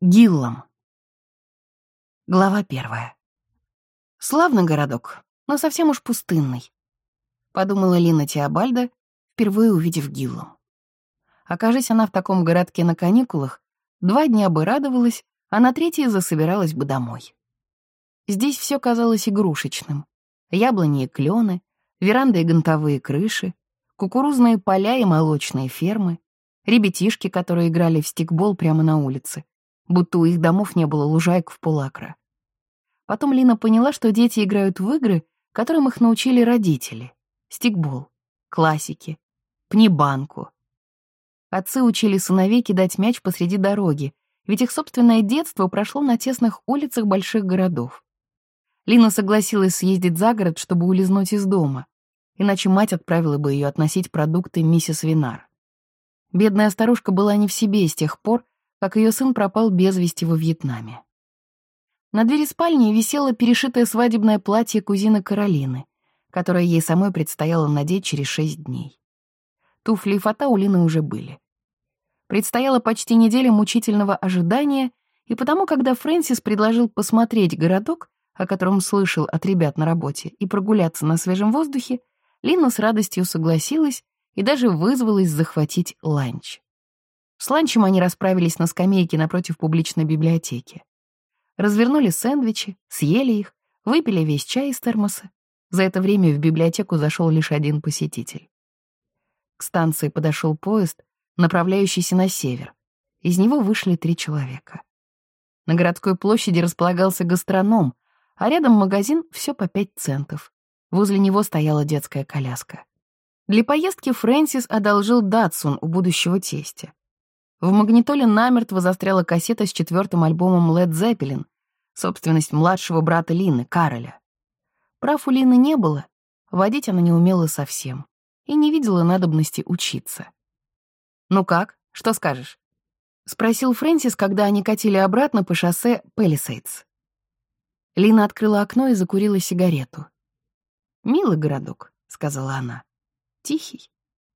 Гиллам. Глава 1. Славный городок, но совсем уж пустынный, подумала Лина Теобальда, впервые увидев Гиллам. Окажись она в таком городке на каникулах, 2 дня бы радовалась, а на 3 засобиралась бы домой. Здесь все казалось игрушечным. Яблони и клены, веранды и гонтовые крыши, кукурузные поля и молочные фермы, ребятишки, которые играли в стикбол прямо на улице, будто у их домов не было лужаек в полакра. Потом Лина поняла, что дети играют в игры, которым их научили родители. Стикбол, классики, пнибанку. Отцы учили сыновей кидать мяч посреди дороги, ведь их собственное детство прошло на тесных улицах больших городов. Лина согласилась съездить за город, чтобы улизнуть из дома, иначе мать отправила бы ее относить продукты миссис Винар. Бедная старушка была не в себе с тех пор, как ее сын пропал без вести во Вьетнаме. На двери спальни висело перешитое свадебное платье кузины Каролины, которое ей самой предстояло надеть через 6 дней. Туфли и фата у Лины уже были. Предстояла почти неделя мучительного ожидания, и потому, когда Фрэнсис предложил посмотреть городок, о котором слышал от ребят на работе, и прогуляться на свежем воздухе, Лина с радостью согласилась и даже вызвалась захватить ланч. С ланчем они расправились на скамейке напротив публичной библиотеки. Развернули сэндвичи, съели их, выпили весь чай из термоса. За это время в библиотеку зашел лишь 1 посетитель. К станции подошел поезд, направляющийся на север. Из него вышли 3 человека. На городской площади располагался гастроном, а рядом магазин «Всё по 5 центов». Возле него стояла детская коляска. Для поездки Фрэнсис одолжил Датсун у будущего тестя. В магнитоле намертво застряла кассета с 4-м альбомом Led Zeppelin, собственность младшего брата Лины, Кароля. Прав у Лины не было, водить она не умела совсем и не видела надобности учиться. «Ну как, что скажешь?» — спросил Фрэнсис, когда они катили обратно по шоссе Пэлисейдс. Лина открыла окно и закурила сигарету. «Милый городок», — сказала она, — «тихий».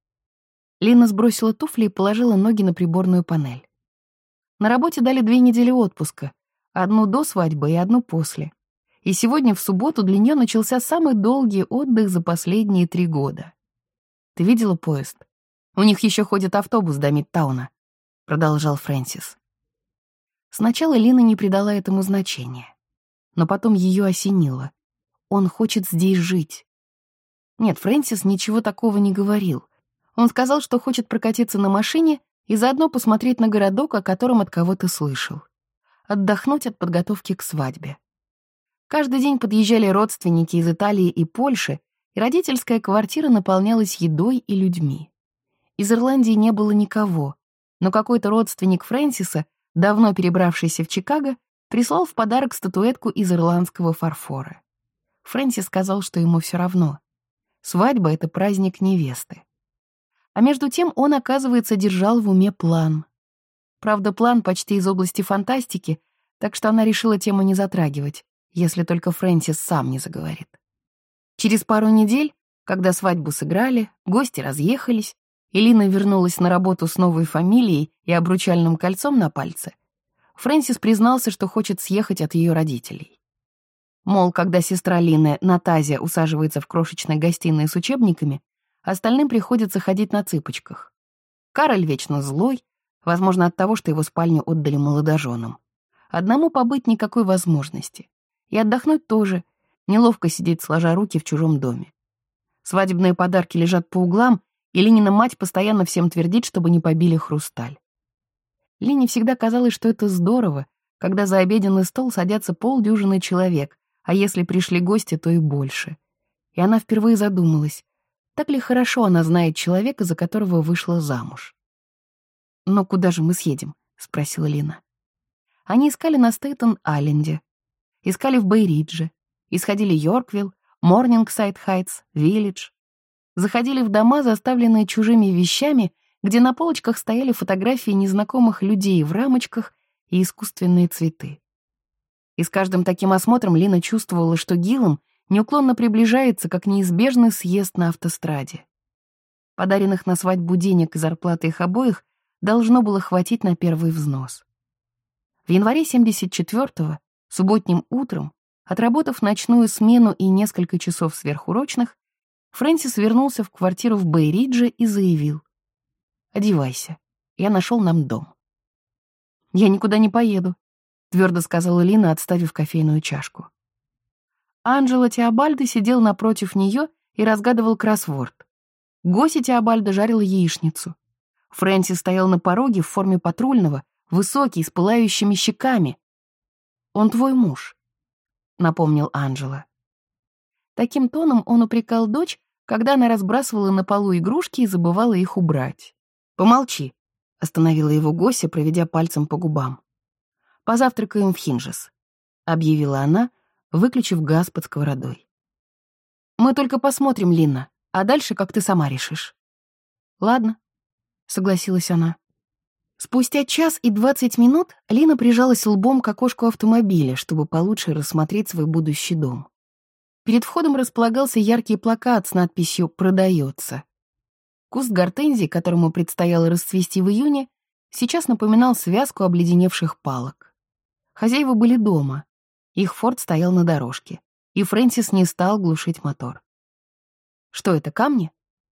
Лина сбросила туфли и положила ноги на приборную панель. На работе дали 2 недели отпуска, 1 до свадьбы и 1 после. И сегодня, в субботу, для нее начался самый долгий отдых за последние 3 года. «Ты видела поезд? У них еще ходит автобус до Мидтауна», — продолжал Фрэнсис. Сначала Лина не придала этому значения, но потом ее осенило. Он хочет здесь жить. Нет, Фрэнсис ничего такого не говорил. Он сказал, что хочет прокатиться на машине и заодно посмотреть на городок, о котором от кого-то слышал. Отдохнуть от подготовки к свадьбе. Каждый день подъезжали родственники из Италии и Польши, и родительская квартира наполнялась едой и людьми. Из Ирландии не было никого, но какой-то родственник Фрэнсиса, давно перебравшийся в Чикаго, прислал в подарок статуэтку из ирландского фарфора. Фрэнсис сказал, что ему все равно. Свадьба — это праздник невесты. А между тем он, оказывается, держал в уме план. Правда, план почти из области фантастики, так что она решила тему не затрагивать, если только Фрэнсис сам не заговорит. Через пару недель, когда свадьбу сыграли, гости разъехались, и Лина вернулась на работу с новой фамилией и обручальным кольцом на пальце, Фрэнсис признался, что хочет съехать от ее родителей. Мол, когда сестра Лины, Натазия, усаживается в крошечной гостиной с учебниками, остальным приходится ходить на цыпочках. Кароль вечно злой, возможно, от того, что его спальню отдали молодоженам. Одному побыть никакой возможности. И отдохнуть тоже. Неловко сидеть сложа руки в чужом доме. Свадебные подарки лежат по углам, и Линина мать постоянно всем твердит, чтобы не побили хрусталь. Лине всегда казалось, что это здорово, когда за обеденный стол садятся 50 человек, а если пришли гости, то и больше. И она впервые задумалась, так ли хорошо она знает человека, за которого вышла замуж. «Но куда же мы съедем?» — спросила Лина. Они искали на Стейтен-Айленде, искали в Бэй-Ридже, исходили Йорквилл, Морнингсайд-Хайтс, Виллидж. Заходили в дома, заставленные чужими вещами, где на полочках стояли фотографии незнакомых людей в рамочках и искусственные цветы. И с каждым таким осмотром Лина чувствовала, что Гиллам неуклонно приближается, как неизбежный съезд на автостраде. Подаренных на свадьбу денег и зарплаты их обоих должно было хватить на первый взнос. В январе 74-го, субботним утром, отработав ночную смену и несколько часов сверхурочных, Фрэнсис вернулся в квартиру в Бэй-Ридже и заявил: «Одевайся, я нашел нам дом». «Я никуда не поеду», — твердо сказала Лина, отставив кофейную чашку. Анджело Теобальдо сидел напротив нее и разгадывал кроссворд. Гося Теобальдо жарила яичницу. Фрэнсис стоял на пороге в форме патрульного, высокий, с пылающими щеками. «Он твой муж», — напомнил Анджело. Таким тоном он упрекал дочь, когда она разбрасывала на полу игрушки и забывала их убрать. «Помолчи», — остановила его Гося, проведя пальцем по губам. «Позавтракаем в Хинджес», — объявила она, выключив газ под сковородой. «Мы только посмотрим, Лина, а дальше как ты сама решишь». «Ладно», — согласилась она. Спустя 1 час и 20 минут Лина прижалась лбом к окошку автомобиля, чтобы получше рассмотреть свой будущий дом. Перед входом располагался яркий плакат с надписью «Продается». Куст гортензий, которому предстояло расцвести в июне, сейчас напоминал связку обледеневших палок. Хозяева были дома. Их форд стоял на дорожке, и Фрэнсис не стал глушить мотор. Что это, камни?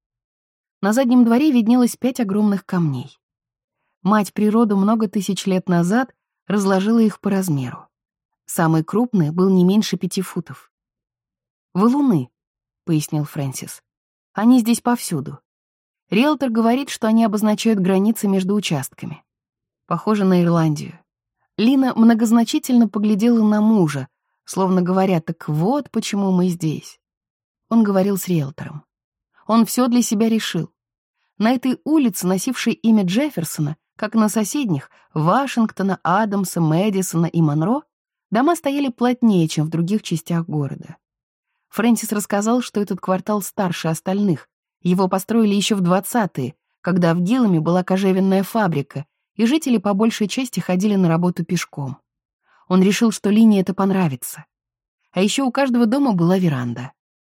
На заднем дворе виднелось 5 огромных камней. Мать природа много тысяч лет назад разложила их по размеру. Самый крупный был не меньше 5 футов. «Валуны», — пояснил Фрэнсис. «Они здесь повсюду. Риэлтор говорит, что они обозначают границы между участками. Похоже на Ирландию». Лина многозначительно поглядела на мужа, словно говоря: «Так вот почему мы здесь». Он говорил с риэлтором. Он все для себя решил. На этой улице, носившей имя Джефферсона, как и на соседних, Вашингтона, Адамса, Мэдисона и Монро, дома стояли плотнее, чем в других частях города. Фрэнсис рассказал, что этот квартал старше остальных. Его построили еще в 20-е, когда в Гилламе была кожевенная фабрика, и жители по большей части ходили на работу пешком. Он решил, что Лине это понравится. А еще у каждого дома была веранда.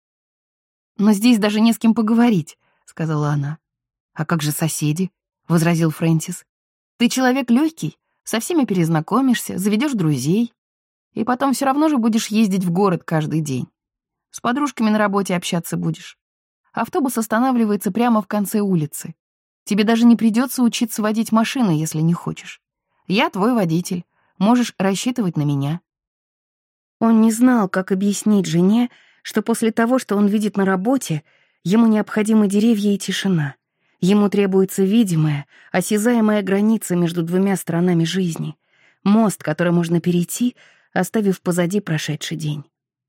«Но здесь даже не с кем поговорить», — сказала она. «А как же соседи?» — возразил Фрэнсис. «Ты человек легкий, со всеми перезнакомишься, заведешь друзей, и потом все равно же будешь ездить в город каждый день. С подружками на работе общаться будешь. Автобус останавливается прямо в конце улицы. Тебе даже не придется учиться водить машину, если не хочешь. Я твой водитель, можешь рассчитывать на меня». Он не знал, как объяснить жене, что после того, что он видит на работе, ему необходимы деревья и тишина. Ему требуется видимая, осязаемая граница между двумя сторонами жизни, мост, который можно перейти, оставив позади прошедший день.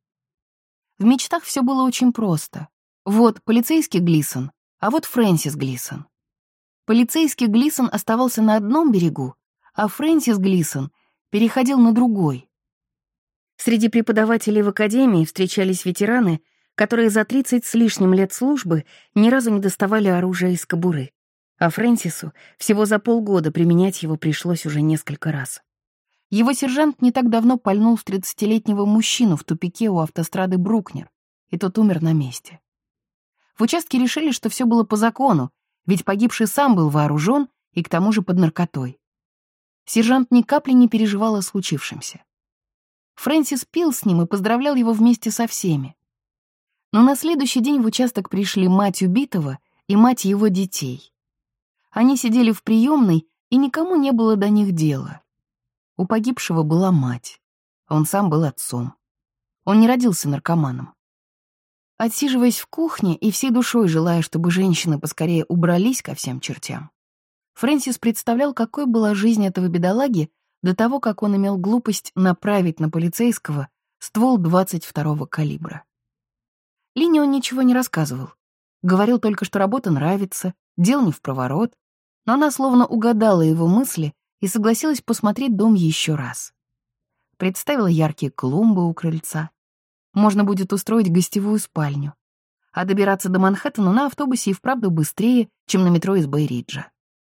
В мечтах все было очень просто. Вот полицейский Глисон, а вот Фрэнсис Глисон. Полицейский Глисон оставался на одном берегу, а Фрэнсис Глисон переходил на другой. Среди преподавателей в академии встречались ветераны, которые за 30 с лишним лет службы ни разу не доставали оружие из кобуры, а Фрэнсису всего за полгода применять его пришлось уже несколько раз. Его сержант не так давно пальнул в 30-летнего мужчину в тупике у автострады Брукнер, и тот умер на месте. В участке решили, что все было по закону, ведь погибший сам был вооружен и к тому же под наркотой. Сержант ни капли не переживал о случившемся. Фрэнсис пил с ним и поздравлял его вместе со всеми. Но на следующий день в участок пришли мать убитого и мать его детей. Они сидели в приемной, и никому не было до них дела. У погибшего была мать, а он сам был отцом. Он не родился наркоманом. Отсиживаясь в кухне и всей душой желая, чтобы женщины поскорее убрались ко всем чертям, Фрэнсис представлял, какой была жизнь этого бедолаги до того, как он имел глупость направить на полицейского ствол 22-го калибра. Лине он ничего не рассказывал. Говорил только, что работа нравится, дел не впроворот, но она словно угадала его мысли и согласилась посмотреть дом еще раз. Представила яркие клумбы у крыльца. Можно будет устроить гостевую спальню. А добираться до Манхэттена на автобусе и вправду быстрее, чем на метро из Бэй-Риджа.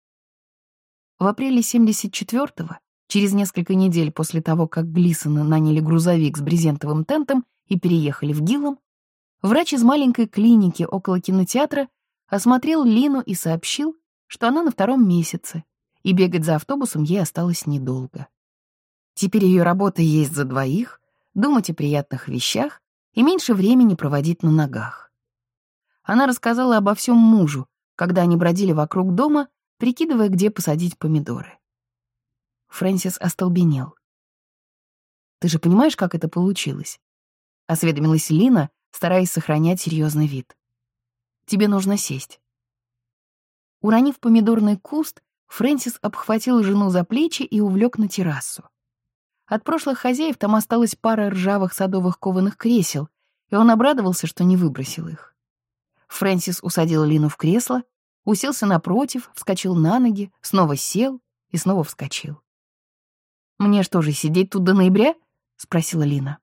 В апреле 74-го, через несколько недель после того, как Глисоны наняли грузовик с брезентовым тентом и переехали в Гиллам, врач из маленькой клиники около кинотеатра осмотрел Лину и сообщил, что она на 2-м месяце, и бегать за автобусом ей осталось недолго. Теперь ее работа есть за двоих, думать о приятных вещах и меньше времени проводить на ногах. Она рассказала обо всем мужу, когда они бродили вокруг дома, прикидывая, где посадить помидоры. Фрэнсис остолбенел. «Ты же понимаешь, как это получилось?» — осведомилась Лина, стараясь сохранять серьезный вид. «Тебе нужно сесть». Уронив помидорный куст, Фрэнсис обхватил жену за плечи и увлек на террасу. От прошлых хозяев там осталась пара ржавых садовых кованых кресел, и он обрадовался, что не выбросил их. Фрэнсис усадил Лину в кресло, уселся напротив, вскочил на ноги, снова сел и снова вскочил. «Мне что же, сидеть тут до ноября?» — спросила Лина.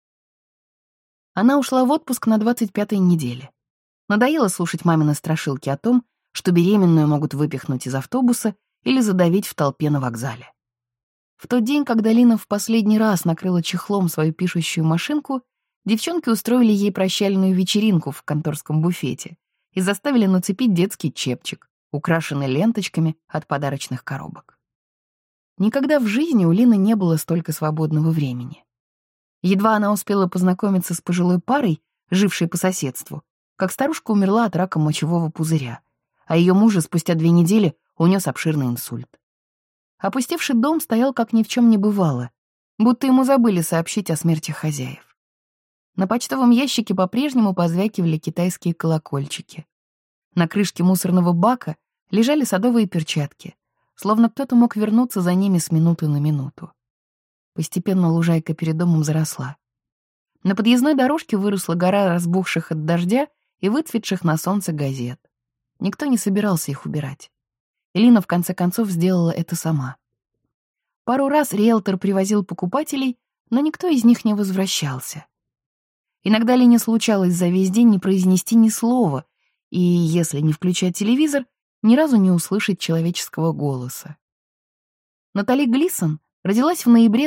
Она ушла в отпуск на 25-й неделе. Надоело слушать мамины страшилки о том, что беременную могут выпихнуть из автобуса или задавить в толпе на вокзале. В тот день, когда Лина в последний раз накрыла чехлом свою пишущую машинку, девчонки устроили ей прощальную вечеринку в конторском буфете и заставили нацепить детский чепчик, украшенный ленточками от подарочных коробок. Никогда в жизни у Лины не было столько свободного времени. Едва она успела познакомиться с пожилой парой, жившей по соседству, как старушка умерла от рака мочевого пузыря, а ее мужа спустя 2 недели унес обширный инсульт. Опустевший дом стоял, как ни в чем не бывало, будто ему забыли сообщить о смерти хозяев. На почтовом ящике по-прежнему позвякивали китайские колокольчики. На крышке мусорного бака лежали садовые перчатки, словно кто-то мог вернуться за ними с минуты на минуту. Постепенно лужайка перед домом заросла. На подъездной дорожке выросла гора разбухших от дождя и выцветших на солнце газет. Никто не собирался их убирать. Лина в конце концов сделала это сама. Пару раз риэлтор привозил покупателей, но никто из них не возвращался. Иногда Лине случалось за весь день не произнести ни слова, и, если не включать телевизор, ни разу не услышать человеческого голоса. Натали Глисон родилась в ноябре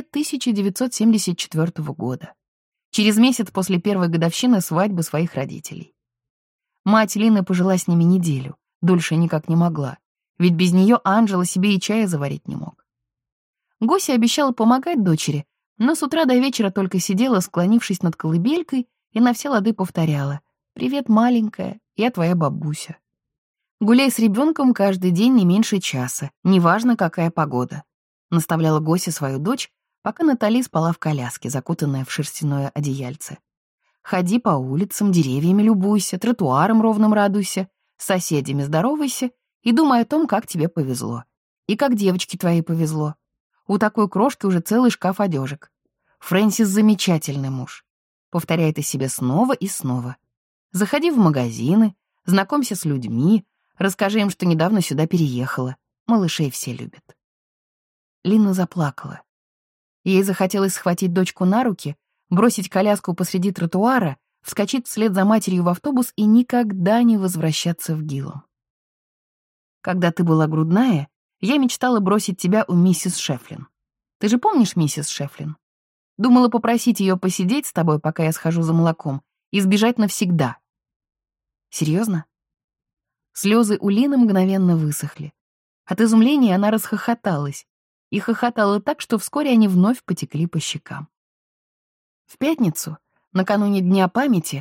1974 года, через месяц после первой годовщины свадьбы своих родителей. Мать Лины пожила с ними неделю, дольше никак не могла, ведь без нее Анджело себе и чая заварить не мог. Гося обещала помогать дочери, но с утра до вечера только сидела, склонившись над колыбелькой, и на все лады повторяла: «Привет, маленькая, я твоя бабуся». «Гуляй с ребенком каждый день не меньше часа, неважно, какая погода», — наставляла Гося свою дочь, пока Натали спала в коляске, закутанная в шерстяное одеяльце. «Ходи по улицам, деревьями любуйся, тротуаром ровным радуйся, с соседями здоровайся и думай о том, как тебе повезло. И как девочке твоей повезло. У такой крошки уже целый шкаф одежек. Фрэнсис замечательный муж. Повторяй это себе снова и снова. Заходи в магазины, знакомься с людьми, расскажи им, что недавно сюда переехала. Малышей все любят». Лина заплакала. Ей захотелось схватить дочку на руки, бросить коляску посреди тротуара, вскочить вслед за матерью в автобус и никогда не возвращаться в Гиллом. «Когда ты была грудная, я мечтала бросить тебя у миссис Шефлин. Ты же помнишь миссис Шефлин? Думала попросить ее посидеть с тобой, пока я схожу за молоком, и сбежать навсегда». Серьезно? Слезы у Лины мгновенно высохли. От изумления она расхохоталась. И хохотала так, что вскоре они вновь потекли по щекам. В пятницу, накануне Дня памяти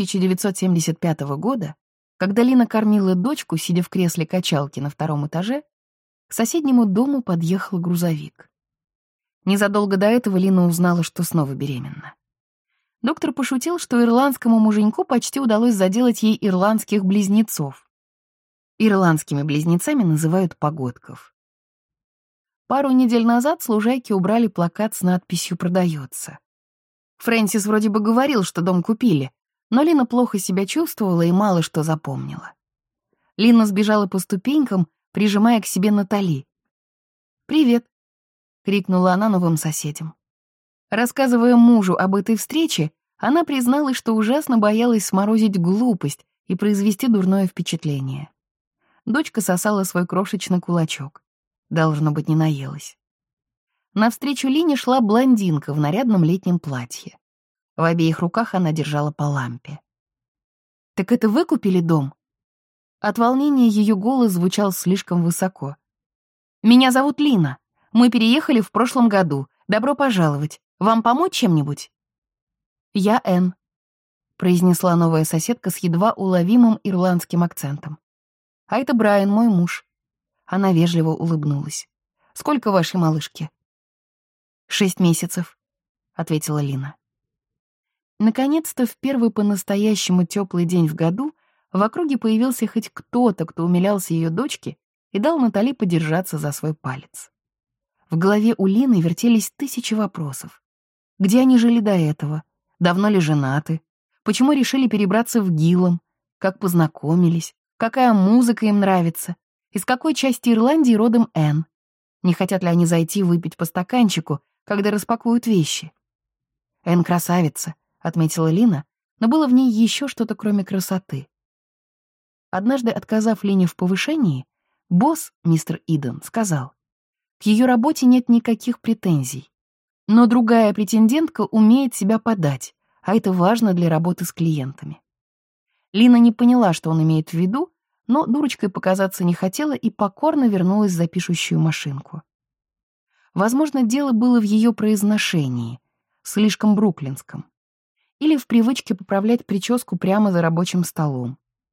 1975 года, когда Лина кормила дочку, сидя в кресле качалки на 2-м этаже, к соседнему дому подъехал грузовик. Незадолго до этого Лина узнала, что снова беременна. Доктор пошутил, что ирландскому муженьку почти удалось заделать ей ирландских близнецов. Ирландскими близнецами называют погодков. Пару недель назад с лужайки убрали плакат с надписью «Продается». Фрэнсис вроде бы говорил, что дом купили, но Лина плохо себя чувствовала и мало что запомнила. Лина сбежала по ступенькам, прижимая к себе Натали. «Привет», — крикнула она новым соседям. Рассказывая мужу об этой встрече, она призналась, что ужасно боялась сморозить глупость и произвести дурное впечатление. Дочка сосала свой крошечный кулачок. Должно быть, не наелась. Навстречу Лине шла блондинка в нарядном летнем платье. В обеих руках она держала по лампе. «Так это вы купили дом?» От волнения ее голос звучал слишком высоко. «Меня зовут Лина. Мы переехали в прошлом году. Добро пожаловать. Вам помочь чем-нибудь?» «Я Энн», — произнесла новая соседка с едва уловимым ирландским акцентом. «А это Брайан, мой муж». Она вежливо улыбнулась. «Сколько вашей малышке?» 6 месяцев», — ответила Лина. Наконец-то в первый по-настоящему теплый день в году в округе появился хоть кто-то, кто умилялся ее дочке и дал Натали подержаться за свой палец. В голове у Лины вертелись тысячи вопросов. Где они жили до этого? Давно ли женаты? Почему решили перебраться в Гиллом? Как познакомились? Какая музыка им нравится? Из какой части Ирландии родом Энн? Не хотят ли они зайти выпить по стаканчику, когда распакуют вещи? «Энн красавица», — отметила Лина, но было в ней еще что-то, кроме красоты. Однажды, отказав Лине в повышении, босс, мистер Иден, сказал, к ее работе нет никаких претензий, но другая претендентка умеет себя подать, а это важно для работы с клиентами. Лина не поняла, что он имеет в виду, но дурочкой показаться не хотела и покорно вернулась за пишущую машинку. Возможно, дело было в ее произношении, слишком бруклинском, или в привычке поправлять прическу прямо за рабочим столом.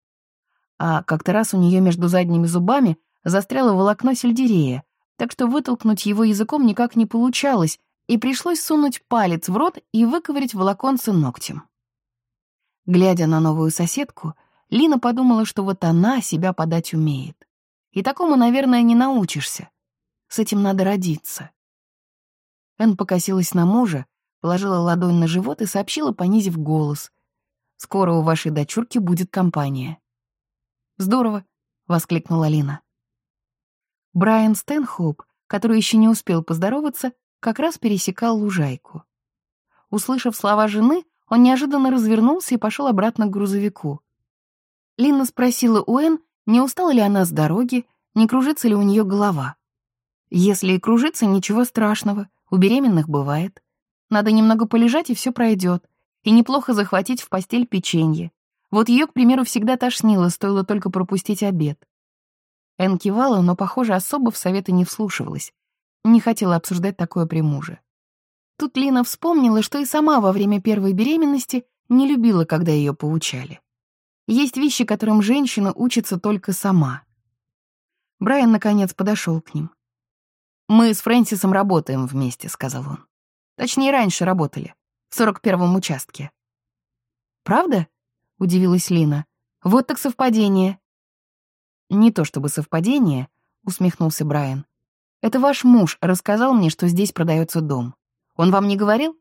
А как-то раз у нее между задними зубами застряло волокно сельдерея, так что вытолкнуть его языком никак не получалось, и пришлось сунуть палец в рот и выковырять волоконце ногтем. Глядя на новую соседку, Лина подумала, что вот она себя подать умеет. И такому, наверное, не научишься. С этим надо родиться. Энн покосилась на мужа, положила ладонь на живот и сообщила, понизив голос. «Скоро у вашей дочурки будет компания». «Здорово», — воскликнула Лина. Брайан Стэнхоуп, который еще не успел поздороваться, как раз пересекал лужайку. Услышав слова жены, он неожиданно развернулся и пошел обратно к грузовику. Лина спросила у Энн, не устала ли она с дороги, не кружится ли у нее голова. Если и кружится, ничего страшного, у беременных бывает. Надо немного полежать, и все пройдет. И неплохо захватить в постель печенье. Вот ее, к примеру, всегда тошнило, стоило только пропустить обед. Энн кивала, но, похоже, особо в советы не вслушивалась. Не хотела обсуждать такое при муже. Тут Лина вспомнила, что и сама во время первой беременности не любила, когда ее поучали. Есть вещи, которым женщина учится только сама. Брайан, наконец, подошел к ним. «Мы с Фрэнсисом работаем вместе», — сказал он. «Точнее, раньше работали, в 41-м участке». «Правда?» — удивилась Лина. «Вот так совпадение». «Не то чтобы совпадение», — усмехнулся Брайан. «Это ваш муж рассказал мне, что здесь продается дом. Он вам не говорил?»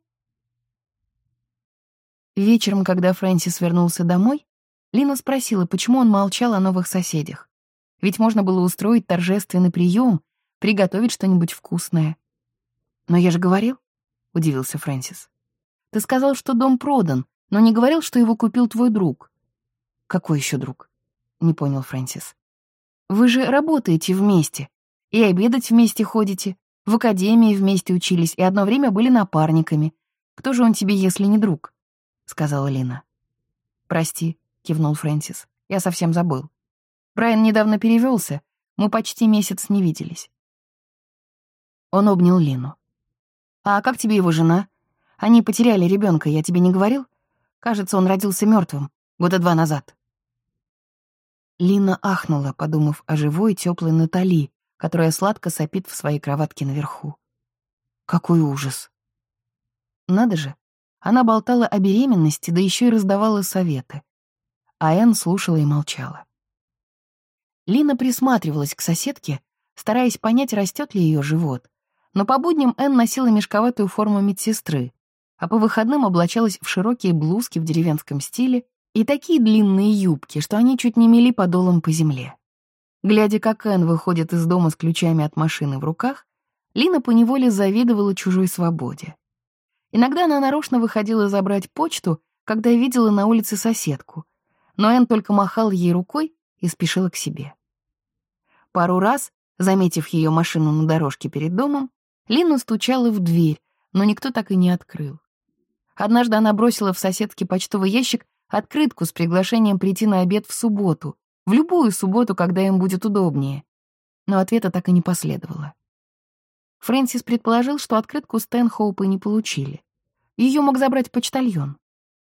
Вечером, когда Фрэнсис вернулся домой, Лина спросила, почему он молчал о новых соседях. Ведь можно было устроить торжественный прием, приготовить что-нибудь вкусное. «Но я же говорил», — удивился Фрэнсис. «Ты сказал, что дом продан, но не говорил, что его купил твой друг». «Какой еще друг?» — не понял Фрэнсис. «Вы же работаете вместе, и обедать вместе ходите, в академии вместе учились и одно время были напарниками. Кто же он тебе, если не друг?» — сказала Лина. «Прости», — кивнул Фрэнсис, — «я совсем забыл. Брайан недавно перевелся, мы почти месяц не виделись». Он обнял Лину. «А как тебе его жена? Они потеряли ребенка, я тебе не говорил? Кажется, он родился мертвым 2 года назад». Лина ахнула, подумав о живой теплой Натали, которая сладко сопит в своей кроватке наверху. Какой ужас! Надо же, она болтала о беременности, да еще и раздавала советы. А Энн слушала и молчала. Лина присматривалась к соседке, стараясь понять, растет ли ее живот. Но по будням Энн носила мешковатую форму медсестры, а по выходным облачалась в широкие блузки в деревенском стиле и такие длинные юбки, что они чуть не мели подолом по земле. Глядя, как Энн выходит из дома с ключами от машины в руках, Лина поневоле завидовала чужой свободе. Иногда она нарочно выходила забрать почту, когда видела на улице соседку, но Энн только махала ей рукой и спешила к себе. Пару раз, заметив ее машину на дорожке перед домом, Лина стучала в дверь, но никто так и не открыл. Однажды она бросила в соседский почтовый ящик открытку с приглашением прийти на обед в субботу, в любую субботу, когда им будет удобнее. Но ответа так и не последовало. Фрэнсис предположил, что открытку Стэнхоупы не получили. Ее мог забрать почтальон.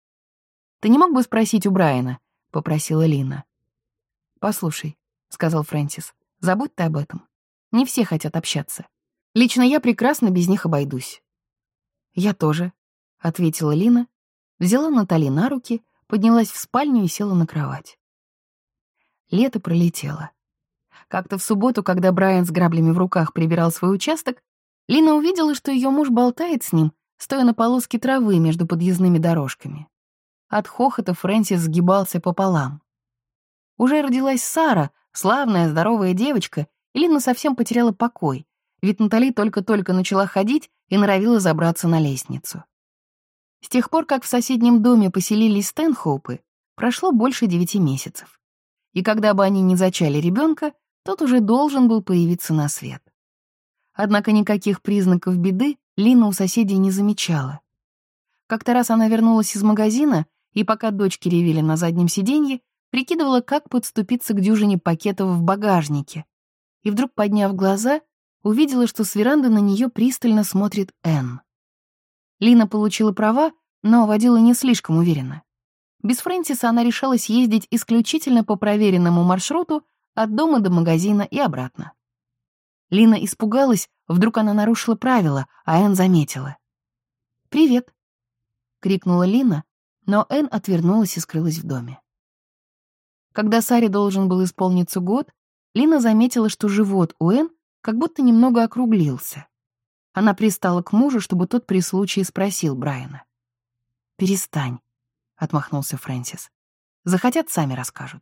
«Ты не мог бы спросить у Брайана?» — попросила Лина. «Послушай», — сказал Фрэнсис, — «забудь ты об этом. Не все хотят общаться. Лично я прекрасно без них обойдусь». «Я тоже», — ответила Лина, взяла Натали на руки, поднялась в спальню и села на кровать. Лето пролетело. Как-то в субботу, когда Брайан с граблями в руках прибирал свой участок, Лина увидела, что ее муж болтает с ним, стоя на полоске травы между подъездными дорожками. От хохота Фрэнсис сгибался пополам. Уже родилась Сара, славная, здоровая девочка, и Лина совсем потеряла покой, ведь Натали только-только начала ходить и норовила забраться на лестницу. С тех пор, как в соседнем доме поселились Стэнхоупы, прошло больше 9 месяцев. И когда бы они не зачали ребенка, тот уже должен был появиться на свет. Однако никаких признаков беды Лина у соседей не замечала. Как-то раз она вернулась из магазина и, пока дочки ревели на заднем сиденье, прикидывала, как подступиться к дюжине пакетов в багажнике. И вдруг, подняв глаза, увидела, что с веранды на нее пристально смотрит Энн. Лина получила права, но водила не слишком уверенно. Без Фрэнсиса она решалась ездить исключительно по проверенному маршруту от дома до магазина и обратно. Лина испугалась, вдруг она нарушила правила, а Энн заметила. «Привет», — крикнула Лина, но Энн отвернулась и скрылась в доме. Когда Саре должен был исполниться год, Лина заметила, что живот у Энн как будто немного округлился. Она пристала к мужу, чтобы тот при случае спросил Брайана. «Перестань», — отмахнулся Фрэнсис. «Захотят, сами расскажут».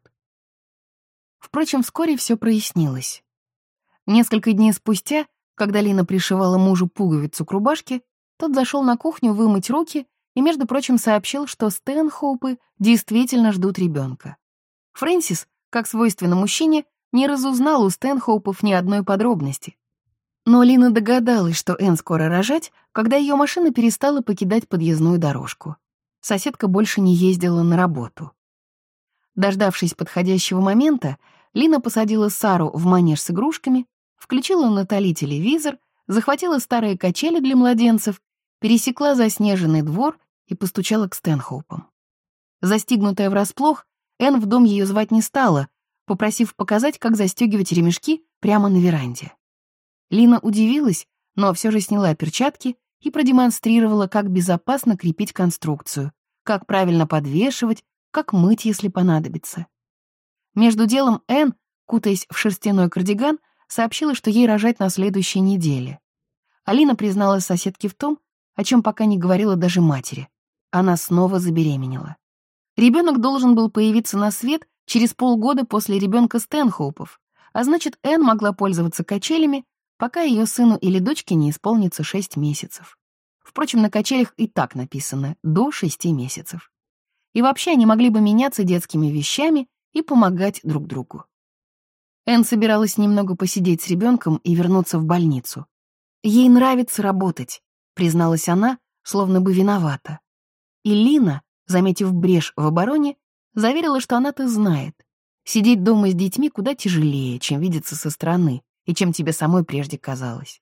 Впрочем, вскоре все прояснилось. Несколько дней спустя, когда Лина пришивала мужу пуговицу к рубашке, тот зашел на кухню вымыть руки и, между прочим, сообщил, что Стэнхоупы действительно ждут ребенка. Фрэнсис, как свойственно мужчине, не разузнал у Стэнхоупов ни одной подробности. Но Лина догадалась, что Энн скоро рожать, когда ее машина перестала покидать подъездную дорожку. Соседка больше не ездила на работу. Дождавшись подходящего момента, Лина посадила Сару в манеж с игрушками, включила Натали телевизор, захватила старые качели для младенцев, пересекла заснеженный двор и постучала к Стэнхоупам. Застигнутая врасплох, Энн в дом ее звать не стала, попросив показать, как застегивать ремешки прямо на веранде. Лина удивилась, но все же сняла перчатки и продемонстрировала, как безопасно крепить конструкцию, как правильно подвешивать, как мыть, если понадобится. Между делом Энн, кутаясь в шерстяной кардиган, сообщила, что ей рожать на следующей неделе. Алина призналась соседке в том, о чем пока не говорила даже матери. Она снова забеременела. Ребенок должен был появиться на свет через полгода после ребенка Стэнхоупов, а значит, Энн могла пользоваться качелями, пока ее сыну или дочке не исполнится 6 месяцев. Впрочем, на качелях и так написано «до 6 месяцев». И вообще они могли бы меняться детскими вещами и помогать друг другу. Энн собиралась немного посидеть с ребенком и вернуться в больницу. Ей нравится работать, призналась она, словно бы виновата. И Лина, заметив брешь в обороне, заверила, что она-то знает. Сидеть дома с детьми куда тяжелее, чем видеться со стороны, и чем тебе самой прежде казалось.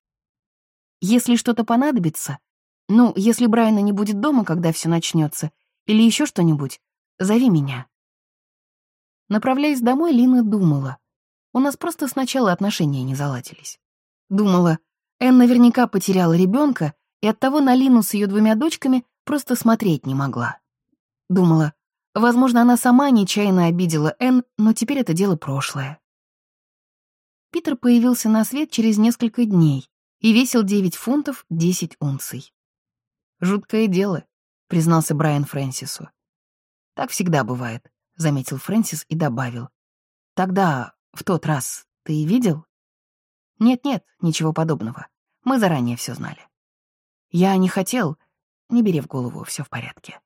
Если что-то понадобится, если Брайана не будет дома, когда все начнется, или еще что-нибудь, зови меня. Направляясь домой, Лина думала. У нас просто сначала отношения не заладились. Думала, Энн наверняка потеряла ребенка, и оттого на Лину с ее 2 дочками просто смотреть не могла. Думала, возможно, она сама нечаянно обидела Энн, но теперь это дело прошлое. Питер появился на свет через несколько дней и весил 9 фунтов 10 унций. «Жуткое дело», — признался Брайан Фрэнсису. «Так всегда бывает», — заметил Фрэнсис и добавил. «Тогда, в тот раз, ты видел?» «Нет-нет, ничего подобного. Мы заранее все знали». «Я не хотел...» «Не бери в голову, все в порядке».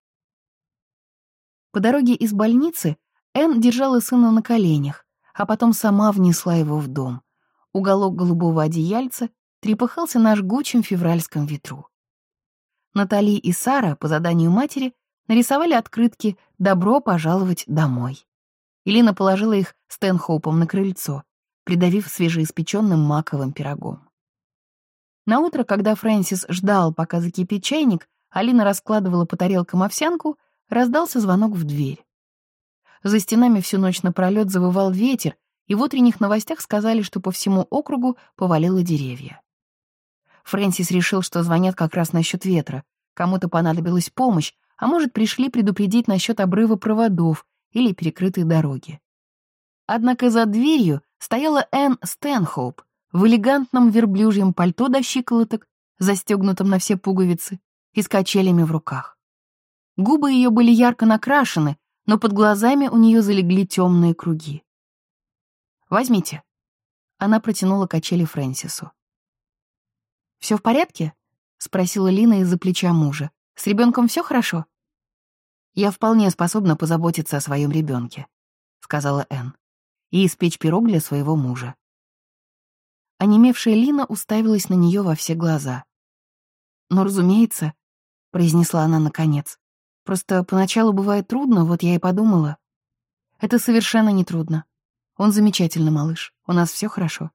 По дороге из больницы Энн держала сына на коленях, а потом сама внесла его в дом. Уголок голубого одеяльца трепыхался на жгучем февральском ветру. Натали и Сара по заданию матери нарисовали открытки «Добро пожаловать домой». Лина положила их Стэнхоупом на крыльцо, придавив свежеиспеченным маковым пирогом. Наутро, когда Фрэнсис ждал, пока закипит чайник, а Лина раскладывала по тарелкам овсянку, раздался звонок в дверь. За стенами всю ночь напролёт завывал ветер, и в утренних новостях сказали, что по всему округу повалило деревья. Фрэнсис решил, что звонят как раз насчет ветра. Кому-то понадобилась помощь, а может, пришли предупредить насчет обрыва проводов или перекрытой дороги. Однако за дверью стояла Энн Стэнхоуп в элегантном верблюжьем пальто до щиколоток, застегнутом на все пуговицы, и с качелями в руках. Губы ее были ярко накрашены, но под глазами у нее залегли темные круги. «Возьмите». Она протянула качели Фрэнсису. «Все в порядке?» — спросила Лина из-за плеча мужа. «С ребенком все хорошо?» «Я вполне способна позаботиться о своем ребенке», — сказала Энн, «и испечь пирог для своего мужа». Онемевшая Лина уставилась на нее во все глаза. «Ну, разумеется», — произнесла она наконец. «Просто поначалу бывает трудно, вот я и подумала». «Это совершенно не трудно. Он замечательный малыш, у нас все хорошо».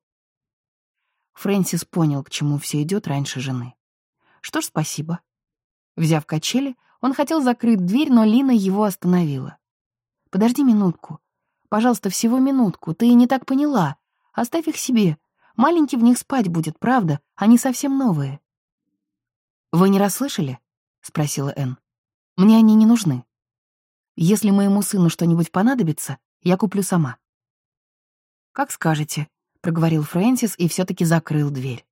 Фрэнсис понял, к чему все идет раньше жены. «Что ж, спасибо». Взяв качели, он хотел закрыть дверь, но Лина его остановила. «Подожди минутку. Пожалуйста, всего минутку. Ты не так поняла. Оставь их себе. Маленький в них спать будет, правда? Они совсем новые». «Вы не расслышали?» — спросила Энн. «Мне они не нужны. Если моему сыну что-нибудь понадобится, я куплю сама». «Как скажете», — проговорил Фрэнсис и все-таки закрыл дверь.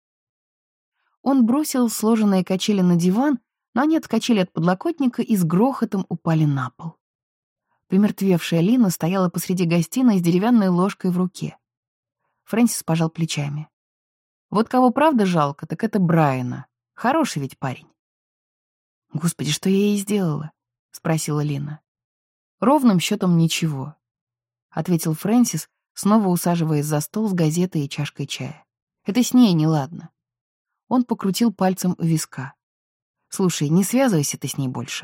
Он бросил сложенные качели на диван, но они отскочили от подлокотника и с грохотом упали на пол. Помертвевшая Лина стояла посреди гостиной с деревянной ложкой в руке. Фрэнсис пожал плечами. «Вот кого правда жалко, так это Брайана. Хороший ведь парень». «Господи, что я ей сделала?» — спросила Лина. «Ровным счетом ничего», — ответил Фрэнсис, снова усаживаясь за стол с газетой и чашкой чая. «Это с ней неладно». Он покрутил пальцем у виска. «Слушай, не связывайся ты с ней больше».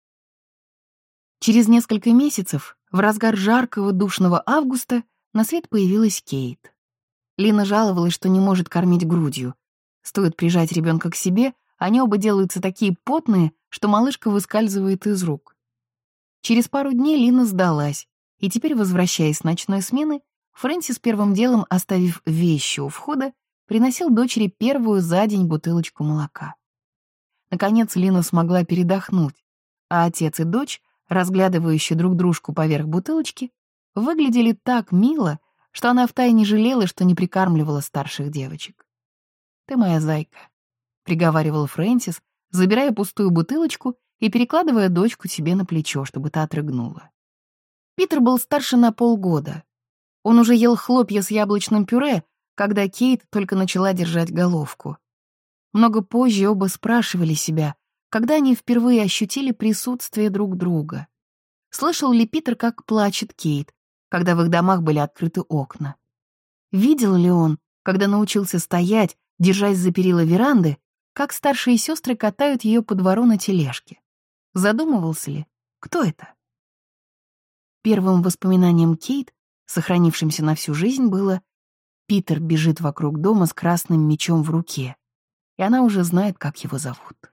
Через несколько месяцев, в разгар жаркого душного августа, на свет появилась Кейт. Лина жаловалась, что не может кормить грудью. Стоит прижать ребенка к себе, они оба делаются такие потные, что малышка выскальзывает из рук. Через пару дней Лина сдалась, и теперь, возвращаясь с ночной смены, Фрэнсис первым делом, оставив вещи у входа, приносил дочери первую за день бутылочку молока. Наконец Лина смогла передохнуть, а отец и дочь, разглядывающие друг дружку поверх бутылочки, выглядели так мило, что она втайне жалела, что не прикармливала старших девочек. «Ты моя зайка», — приговаривал Фрэнсис, забирая пустую бутылочку и перекладывая дочку себе на плечо, чтобы та отрыгнула. Питер был старше на полгода. Он уже ел хлопья с яблочным пюре, когда Кейт только начала держать головку. Много позже оба спрашивали себя, когда они впервые ощутили присутствие друг друга. Слышал ли Питер, как плачет Кейт, когда в их домах были открыты окна? Видел ли он, когда научился стоять, держась за перила веранды, как старшие сестры катают ее по двору на тележке? Задумывался ли, кто это? Первым воспоминанием Кейт, сохранившимся на всю жизнь, было: Питер бежит вокруг дома с красным мячом в руке, и она уже знает, как его зовут.